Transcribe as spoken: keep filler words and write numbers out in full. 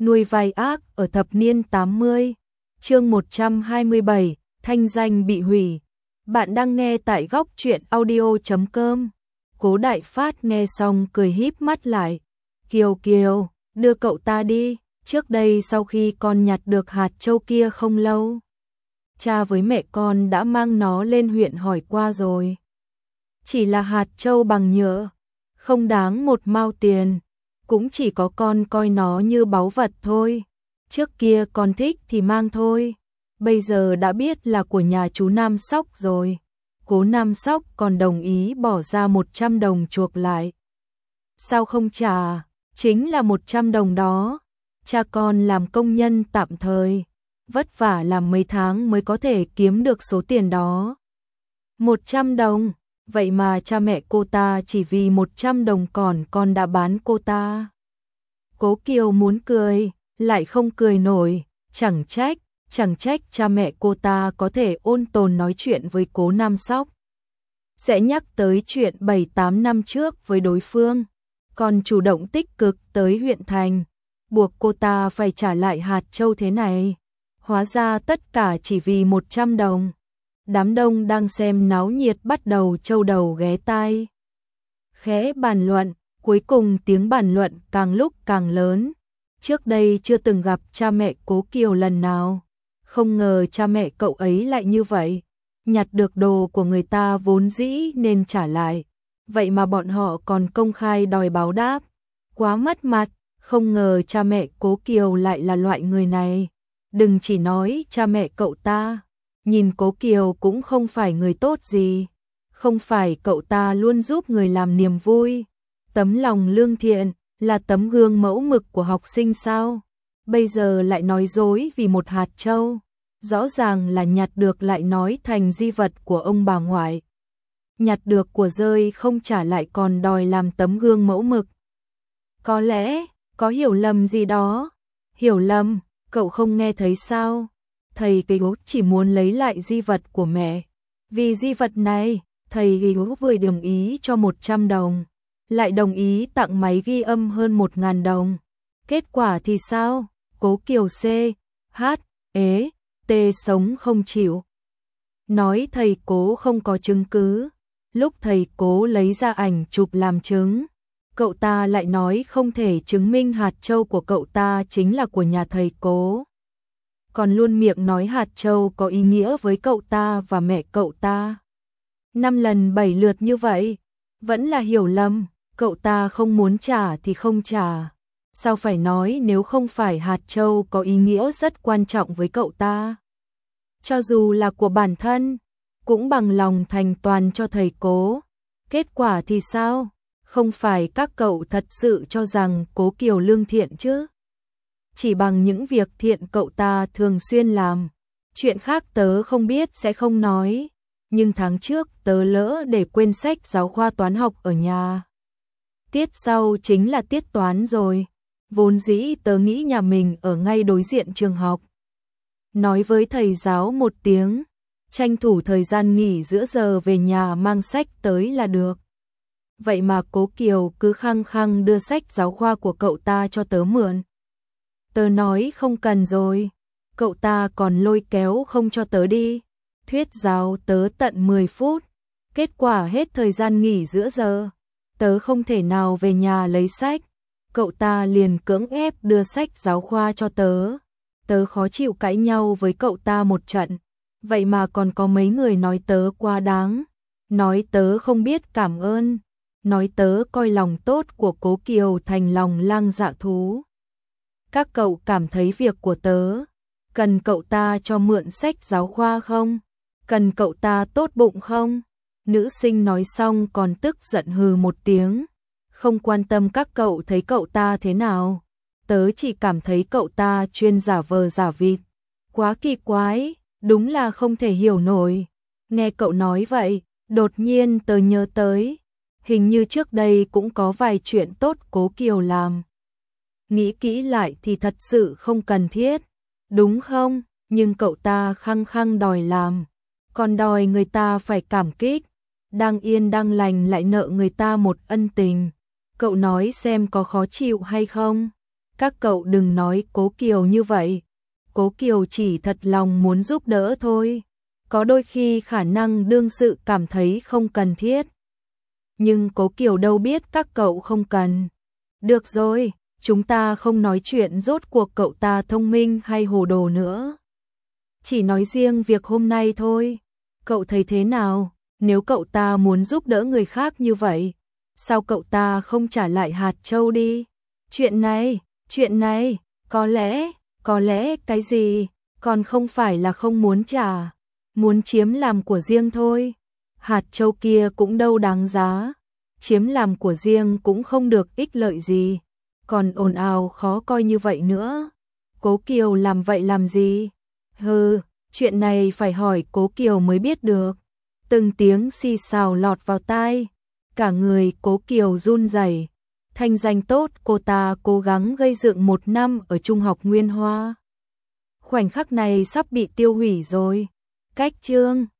Nuôi vai ác ở thập niên tám mươi. Chương một trăm hai mươi bảy, thanh danh bị hủy. Bạn đang nghe tại góc truyện audio chấm com. Cố Đại Phát nghe xong cười híp mắt lại. Kiều Kiều, đưa cậu ta đi, trước đây sau khi con nhặt được hạt châu kia không lâu, cha với mẹ con đã mang nó lên huyện hỏi qua rồi. Chỉ là hạt châu bằng nhựa, không đáng một mao tiền, cũng chỉ có con coi nó như báu vật thôi. Trước kia con thích thì mang thôi, bây giờ đã biết là của nhà chú Nam Sóc rồi. Cố Nam Sóc còn đồng ý bỏ ra một trăm đồng chuộc lại. Sao không trả? Chính là một trăm đồng đó. Cha con làm công nhân tạm thời, vất vả làm mấy tháng mới có thể kiếm được số tiền đó. một trăm đồng, vậy mà cha mẹ cô ta chỉ vì một trăm đồng còn con đã bán cô ta. Cố Kiều muốn cười, lại không cười nổi, chẳng trách, chẳng trách cha mẹ cô ta có thể ôn tồn nói chuyện với Cố Nam Sóc. Sẽ nhắc tới chuyện bảy tám năm trước với đối phương, còn chủ động tích cực tới huyện thành, buộc cô ta phải trả lại hạt châu thế này. Hóa ra tất cả chỉ vì một trăm đồng. Đám đông đang xem náo nhiệt bắt đầu châu đầu ghé tai. Khẽ bàn luận, cuối cùng tiếng bàn luận càng lúc càng lớn. Trước đây chưa từng gặp cha mẹ Cố Kiều lần nào, không ngờ cha mẹ cậu ấy lại như vậy. Nhặt được đồ của người ta vốn dĩ nên trả lại, vậy mà bọn họ còn công khai đòi báo đáp. Quá mất mặt, không ngờ cha mẹ Cố Kiều lại là loại người này. Đừng chỉ nói cha mẹ cậu ta, nhìn Cố Kiều cũng không phải người tốt gì. Không phải cậu ta luôn giúp người làm niềm vui, tấm lòng lương thiện, là tấm gương mẫu mực của học sinh sao? Bây giờ lại nói dối vì một hạt châu, rõ ràng là nhặt được lại nói thành di vật của ông bà ngoại. Nhặt được của rơi không trả lại còn đòi làm tấm gương mẫu mực. Có lẽ, có hiểu lầm gì đó. Hiểu lầm, cậu không nghe thấy sao? Thầy Kiều chỉ muốn lấy lại di vật của mẹ. Vì di vật này, thầy Kiều vừa đồng ý cho một trăm đồng, lại đồng ý tặng máy ghi âm hơn một nghìn đồng. Kết quả thì sao? Cố Kiều C, H, ế, T sống không chịu. Nói thầy Cố không có chứng cứ. Lúc thầy Cố lấy ra ảnh chụp làm chứng, cậu ta lại nói không thể chứng minh hạt châu của cậu ta chính là của nhà thầy Cố. Còn luôn miệng nói hạt châu có ý nghĩa với cậu ta và mẹ cậu ta. Năm lần bảy lượt như vậy, vẫn là hiểu lầm. Cậu ta không muốn trả thì không trả. Sao phải nói nếu không phải hạt châu có ý nghĩa rất quan trọng với cậu ta? Cho dù là của bản thân, cũng bằng lòng thành toàn cho thầy Cố. Kết quả thì sao? Không phải các cậu thật sự cho rằng Cố Kiều lương thiện chứ? Chỉ bằng những việc thiện cậu ta thường xuyên làm. Chuyện khác tớ không biết sẽ không nói. Nhưng tháng trước tớ lỡ để quên sách giáo khoa toán học ở nhà. Tiết sau chính là tiết toán rồi. Vốn dĩ tớ nghĩ nhà mình ở ngay đối diện trường học. Nói với thầy giáo một tiếng, tranh thủ thời gian nghỉ giữa giờ về nhà mang sách tới là được. Vậy mà Cố Kiều cứ khăng khăng đưa sách giáo khoa của cậu ta cho tớ mượn. Tớ nói không cần rồi, cậu ta còn lôi kéo không cho tớ đi. Thuyết giáo tớ tận mười phút, kết quả hết thời gian nghỉ giữa giờ. Tớ không thể nào về nhà lấy sách, cậu ta liền cưỡng ép đưa sách giáo khoa cho tớ. Tớ khó chịu cãi nhau với cậu ta một trận, vậy mà còn có mấy người nói tớ quá đáng, nói tớ không biết cảm ơn, nói tớ coi lòng tốt của Cố Kiều thành lòng lang dạ thú. Các cậu cảm thấy việc của tớ, cần cậu ta cho mượn sách giáo khoa không? Cần cậu ta tốt bụng không? Nữ sinh nói xong còn tức giận hừ một tiếng. Không quan tâm các cậu thấy cậu ta thế nào. Tớ chỉ cảm thấy cậu ta chuyên giả vờ giả vịt. Quá kỳ quái, đúng là không thể hiểu nổi. Nghe cậu nói vậy, đột nhiên tớ nhớ tới. Hình như trước đây cũng có vài chuyện tốt Cố Kiều làm. Nghĩ kỹ lại thì thật sự không cần thiết. Đúng không? Nhưng cậu ta khăng khăng đòi làm. Còn đòi người ta phải cảm kích. Đang yên đang lành lại nợ người ta một ân tình. Cậu nói xem có khó chịu hay không? các cậu đừng nói Cố Kiều như vậy. Cố Kiều chỉ thật lòng muốn giúp đỡ thôi. Có đôi khi khả năng đương sự cảm thấy không cần thiết. Nhưng Cố Kiều đâu biết các cậu không cần. Được rồi, chúng ta không nói chuyện rốt cuộc cậu ta thông minh hay hồ đồ nữa. Chỉ nói riêng việc hôm nay thôi. Cậu thấy thế nào? Nếu cậu ta muốn giúp đỡ người khác như vậy, sao cậu ta không trả lại hạt châu đi? Chuyện này, chuyện này, có lẽ, có lẽ cái gì, còn không phải là không muốn trả, muốn chiếm làm của riêng thôi. Hạt châu kia cũng đâu đáng giá, chiếm làm của riêng cũng không được ích lợi gì, còn ồn ào khó coi như vậy nữa. Cố Kiều làm vậy làm gì? Hừ, chuyện này phải hỏi Cố Kiều mới biết được. Từng tiếng xì xào lọt vào tai, cả người Cố Kiều run rẩy. Thanh danh tốt cô ta cố gắng gây dựng một năm ở Trung học Nguyên Hoa. Khoảnh khắc này sắp bị tiêu hủy rồi. Cách chương